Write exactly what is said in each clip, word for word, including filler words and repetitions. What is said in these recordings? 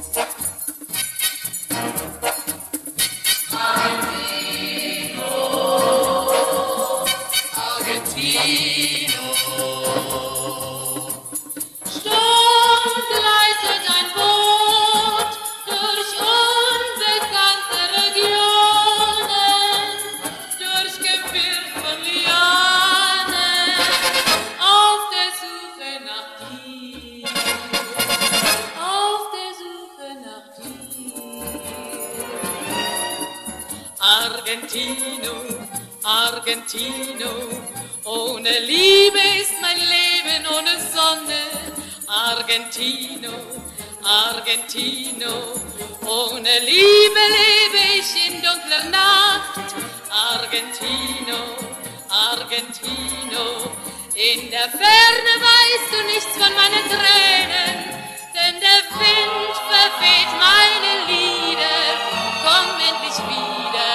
Argentino, Argentino, ohne Liebe ist mein Leben ohne Sonne. Argentino, Argentino, ohne Liebe lebe ich in dunkler Nacht. Argentino, Argentino, in der Ferne weißt du nichts von meinen Tränen, denn der Wind verweht meine Lieder. Komm endlich wieder.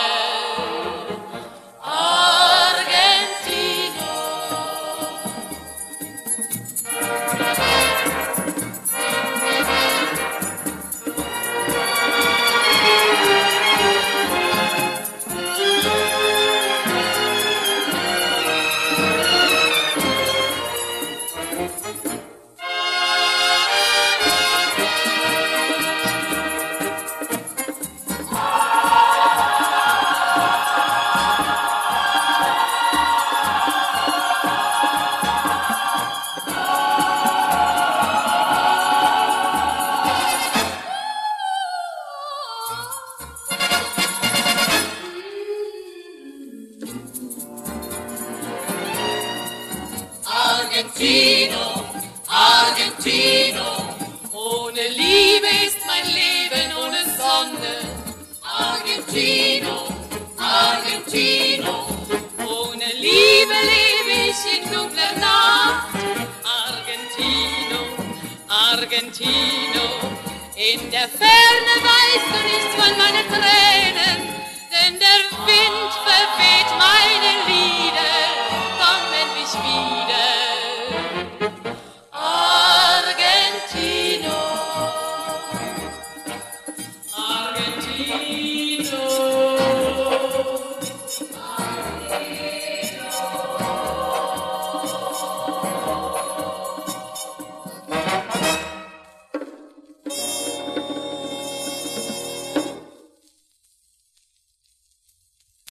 Argentino, Argentino, ohne Liebe ist mein Leben ohne Sonne. Argentino, Argentino, ohne Liebe lebe ich in dunkler Nacht. Argentino, Argentino, in der Ferne weißt du nichts von meinen Tränen, denn der Wind verweht meine Lieder. Komm endlich wieder.